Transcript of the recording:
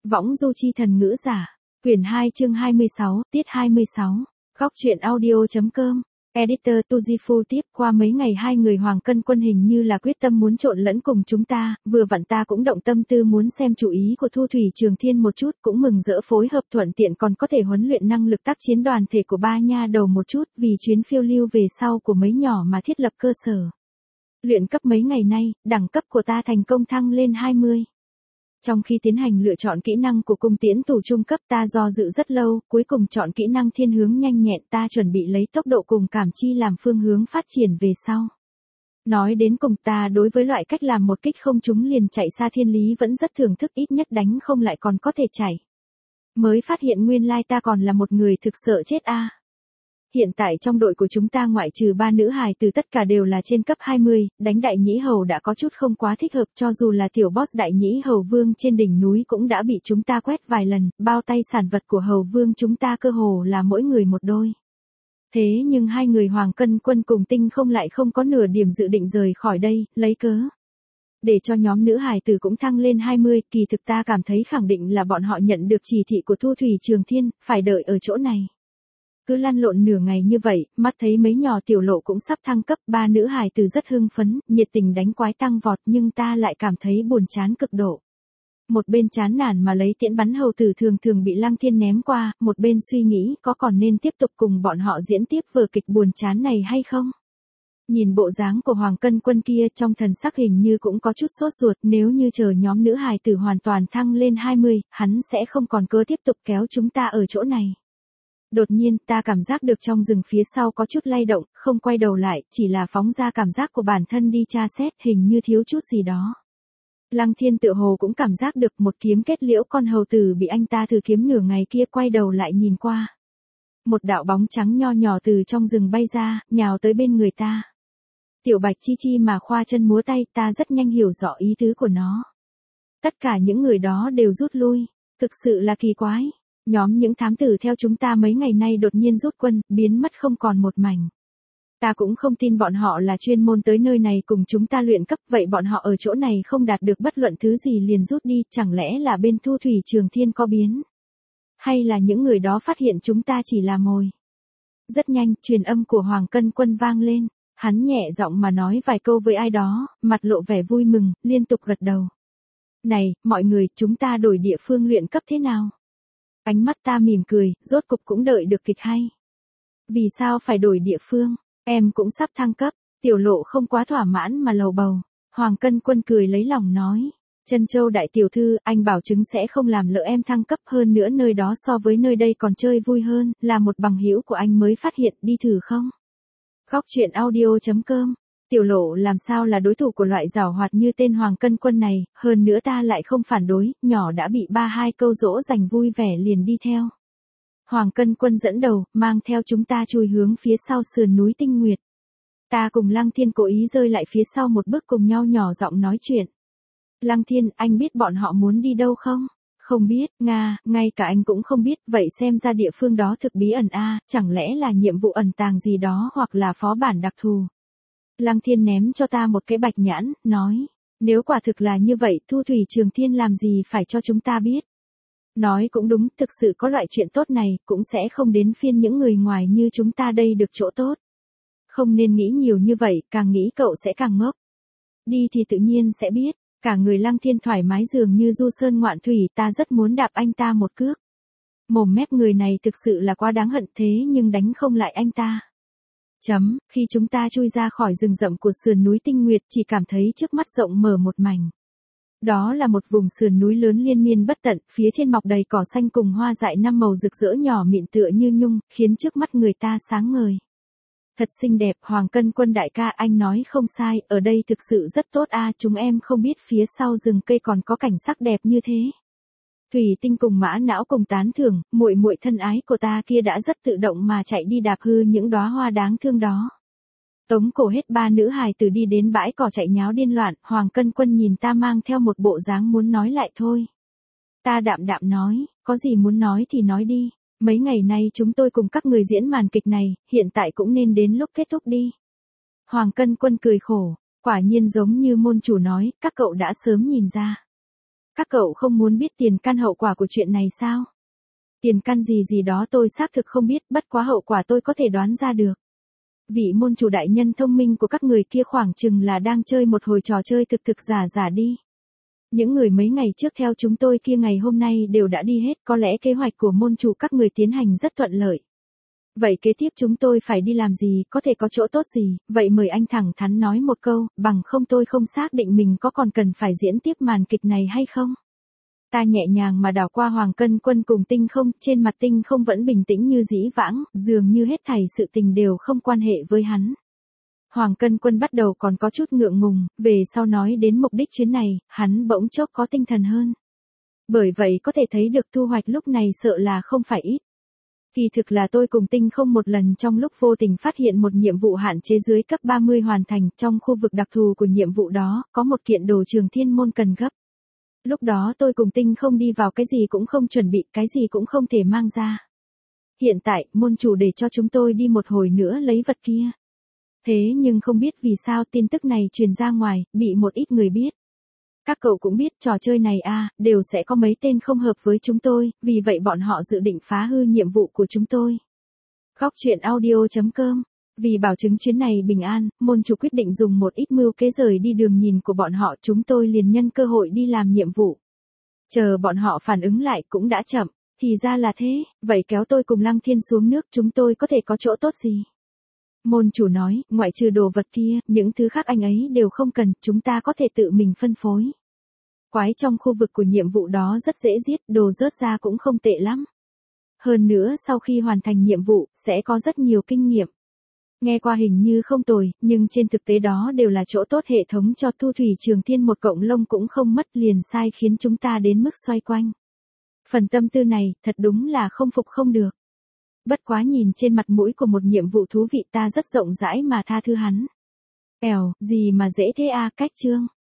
Võng du chi thần ngữ giả. Quyển 2 chương 26, tiết 26. Góc truyện audio.com. Editor Tujifu tiếp qua mấy ngày hai người Hoàng Cân Quân hình như là quyết tâm muốn trộn lẫn cùng chúng ta, vừa vặn ta cũng động tâm tư muốn xem chủ ý của Thu Thủy Trường Thiên một chút, cũng mừng rỡ phối hợp thuận tiện còn có thể huấn luyện năng lực tác chiến đoàn thể của ba nha đầu một chút vì chuyến phiêu lưu về sau của mấy nhỏ mà thiết lập cơ sở. Luyện cấp mấy ngày nay, đẳng cấp của ta thành công thăng lên 20. Trong khi tiến hành lựa chọn kỹ năng của cung tiễn thủ trung cấp ta do dự rất lâu, cuối cùng chọn kỹ năng thiên hướng nhanh nhẹn, ta chuẩn bị lấy tốc độ cùng cảm chi làm phương hướng phát triển về sau. Nói đến cùng ta đối với loại cách làm một kích không trúng liền chạy xa thiên lý vẫn rất thưởng thức, ít nhất đánh không lại còn có thể chạy. Mới phát hiện nguyên lai ta còn là một người thực sợ chết a. Hiện tại trong đội của chúng ta ngoại trừ 3 nữ hài từ tất cả đều là trên cấp 20, đánh đại nhĩ hầu đã có chút không quá thích hợp, cho dù là tiểu boss đại nhĩ hầu vương trên đỉnh núi cũng đã bị chúng ta quét vài lần, bao tay sản vật của hầu vương chúng ta cơ hồ là mỗi người một đôi. Thế nhưng hai người Hoàng Cân Quân cùng Tinh không lại không có nửa điểm dự định rời khỏi đây, lấy cớ để cho nhóm nữ hài tử cũng thăng lên 20, kỳ thực ta cảm thấy khẳng định là bọn họ nhận được chỉ thị của Thu Thủy Trường Thiên, phải đợi ở chỗ này. Cứ lăn lộn nửa ngày như vậy, mắt thấy mấy nhỏ tiểu lộ cũng sắp thăng cấp, ba nữ hài tử rất hưng phấn, nhiệt tình đánh quái tăng vọt, nhưng ta lại cảm thấy buồn chán cực độ. Một bên chán nản mà lấy tiễn bắn hầu tử thường thường bị Lăng Thiên ném qua, một bên suy nghĩ có còn nên tiếp tục cùng bọn họ diễn tiếp vở kịch buồn chán này hay không. Nhìn bộ dáng của Hoàng Cân Quân kia trong thần sắc hình như cũng có chút sốt ruột, nếu như chờ nhóm nữ hài tử hoàn toàn thăng lên 20, hắn sẽ không còn cớ tiếp tục kéo chúng ta ở chỗ này. Đột nhiên, ta cảm giác được trong rừng phía sau có chút lay động, không quay đầu lại, chỉ là phóng ra cảm giác của bản thân đi tra xét, hình như thiếu chút gì đó. Lăng Thiên tựa hồ cũng cảm giác được một kiếm kết liễu con hầu tử bị anh ta thử kiếm nửa ngày kia, quay đầu lại nhìn qua. Một đạo bóng trắng nho nhỏ từ trong rừng bay ra, nhào tới bên người ta. Tiểu Bạch chi chi mà khoa chân múa tay, ta rất nhanh hiểu rõ ý tứ của nó. Tất cả những người đó đều rút lui, thực sự là kỳ quái. Nhóm những thám tử theo chúng ta mấy ngày nay đột nhiên rút quân, biến mất không còn một mảnh. Ta cũng không tin bọn họ là chuyên môn tới nơi này cùng chúng ta luyện cấp, vậy bọn họ ở chỗ này không đạt được bất luận thứ gì liền rút đi, chẳng lẽ là bên Thu Thủy Trường Thiên có biến? Hay là những người đó phát hiện chúng ta chỉ là mồi? Rất nhanh, truyền âm của Hoàng Cân Quân vang lên, hắn nhẹ giọng mà nói vài câu với ai đó, mặt lộ vẻ vui mừng, liên tục gật đầu. Này, mọi người, chúng ta đổi địa phương luyện cấp thế nào? Ánh mắt ta mỉm cười, rốt cục cũng đợi được kịch hay. Vì sao phải đổi địa phương? Em cũng sắp thăng cấp, tiểu lộ không quá thỏa mãn mà lầu bầu. Hoàng Cân Quân cười lấy lòng nói. Trân Châu đại tiểu thư, anh bảo chứng sẽ không làm lỡ em thăng cấp, hơn nữa nơi đó so với nơi đây còn chơi vui hơn, là một bằng hữu của anh mới phát hiện, đi thử không? Góc truyện audio.com. Tiểu lộ làm sao là đối thủ của loại giảo hoạt như tên Hoàng Cân Quân này, hơn nữa ta lại không phản đối, nhỏ đã bị 3-2 câu dỗ dành vui vẻ liền đi theo. Hoàng Cân Quân dẫn đầu, mang theo chúng ta chui hướng phía sau sườn núi Tinh Nguyệt. Ta cùng Lăng Thiên cố ý rơi lại phía sau một bước cùng nhau nhỏ giọng nói chuyện. Lăng Thiên, anh biết bọn họ muốn đi đâu không? Không biết, ngay cả anh cũng không biết, vậy xem ra địa phương đó thực bí ẩn a, chẳng lẽ là nhiệm vụ ẩn tàng gì đó hoặc là phó bản đặc thù. Lăng Thiên ném cho ta một cái bạch nhãn, nói, nếu quả thực là như vậy, Thu Thủy Trường Thiên làm gì phải cho chúng ta biết. Nói cũng đúng, thực sự có loại chuyện tốt này, cũng sẽ không đến phiên những người ngoài như chúng ta đây được chỗ tốt. Không nên nghĩ nhiều như vậy, càng nghĩ cậu sẽ càng ngốc. Đi thì tự nhiên sẽ biết, cả người Lăng Thiên thoải mái dường như du sơn ngoạn thủy, ta rất muốn đạp anh ta một cước. Mồm mép người này thực sự là quá đáng hận, thế nhưng đánh không lại anh ta. Khi chúng ta chui ra khỏi rừng rậm của sườn núi Tinh Nguyệt chỉ cảm thấy trước mắt rộng mở một mảnh. Đó là một vùng sườn núi lớn liên miên bất tận, phía trên mọc đầy cỏ xanh cùng hoa dại 5 màu rực rỡ nhỏ mịn tựa như nhung, khiến trước mắt người ta sáng ngời. Thật xinh đẹp, Hoàng Cân Quân đại ca, anh nói không sai, ở đây thực sự rất tốt a, chúng em không biết phía sau rừng cây còn có cảnh sắc đẹp như thế. Thủy Tinh cùng Mã Não cùng tán thưởng, muội muội thân ái của ta kia đã rất tự động mà chạy đi đạp hư những đóa hoa đáng thương đó. Tống cổ hết ba nữ hài tử đi đến bãi cỏ chạy nháo điên loạn, Hoàng Cân Quân nhìn ta mang theo một bộ dáng muốn nói lại thôi. Ta đạm đạm nói, có gì muốn nói thì nói đi, mấy ngày nay chúng tôi cùng các người diễn màn kịch này, hiện tại cũng nên đến lúc kết thúc đi. Hoàng Cân Quân cười khổ, quả nhiên giống như môn chủ nói, các cậu đã sớm nhìn ra. Các cậu không muốn biết tiền căn hậu quả của chuyện này sao? Tiền căn gì đó tôi xác thực không biết, bất quá hậu quả tôi có thể đoán ra được. Vị môn chủ đại nhân thông minh của các người kia khoảng chừng là đang chơi một hồi trò chơi thực giả đi. Những người mấy ngày trước theo chúng tôi kia ngày hôm nay đều đã đi hết, có lẽ kế hoạch của môn chủ các người tiến hành rất thuận lợi. Vậy kế tiếp chúng tôi phải đi làm gì, có thể có chỗ tốt gì, vậy mời anh thẳng thắn nói một câu, bằng không tôi không xác định mình có còn cần phải diễn tiếp màn kịch này hay không. Ta nhẹ nhàng mà đảo qua Hoàng Cân Quân cùng Tinh Không, trên mặt Tinh Không vẫn bình tĩnh như dĩ vãng, dường như hết thảy sự tình đều không quan hệ với hắn. Hoàng Cân Quân bắt đầu còn có chút ngượng ngùng, về sau nói đến mục đích chuyến này, hắn bỗng chốc có tinh thần hơn. Bởi vậy có thể thấy được thu hoạch lúc này sợ là không phải ít. Kỳ thực là tôi cùng Tinh Không một lần trong lúc vô tình phát hiện một nhiệm vụ hạn chế dưới cấp 30 hoàn thành, trong khu vực đặc thù của nhiệm vụ đó, có một kiện đồ Trường Thiên môn cần gấp. Lúc đó tôi cùng Tinh Không đi vào cái gì cũng không chuẩn bị, cái gì cũng không thể mang ra. Hiện tại, môn chủ để cho chúng tôi đi một hồi nữa lấy vật kia. Thế nhưng không biết vì sao tin tức này truyền ra ngoài, bị một ít người biết. Các cậu cũng biết trò chơi này đều sẽ có mấy tên không hợp với chúng tôi, vì vậy bọn họ dự định phá hư nhiệm vụ của chúng tôi. Góc truyện audio.com. Vì bảo chứng chuyến này bình an, môn chủ quyết định dùng một ít mưu kế rời đi đường nhìn của bọn họ, chúng tôi liền nhân cơ hội đi làm nhiệm vụ. Chờ bọn họ phản ứng lại cũng đã chậm, thì ra là thế, vậy kéo tôi cùng Lăng Thiên xuống nước chúng tôi có thể có chỗ tốt gì? Môn chủ nói, ngoại trừ đồ vật kia, những thứ khác anh ấy đều không cần, chúng ta có thể tự mình phân phối. Quái trong khu vực của nhiệm vụ đó rất dễ giết, đồ rớt ra cũng không tệ lắm. Hơn nữa sau khi hoàn thành nhiệm vụ, sẽ có rất nhiều kinh nghiệm. Nghe qua hình như không tồi, nhưng trên thực tế đó đều là chỗ tốt, hệ thống cho Thu Thủy Trường Thiên một cọng lông cũng không mất, liền sai khiến chúng ta đến mức xoay quanh. Phần tâm tư này, thật đúng là không phục không được. Bất quá nhìn trên mặt mũi của một nhiệm vụ thú vị ta rất rộng rãi mà tha thứ hắn. Gì mà dễ thế cách chương.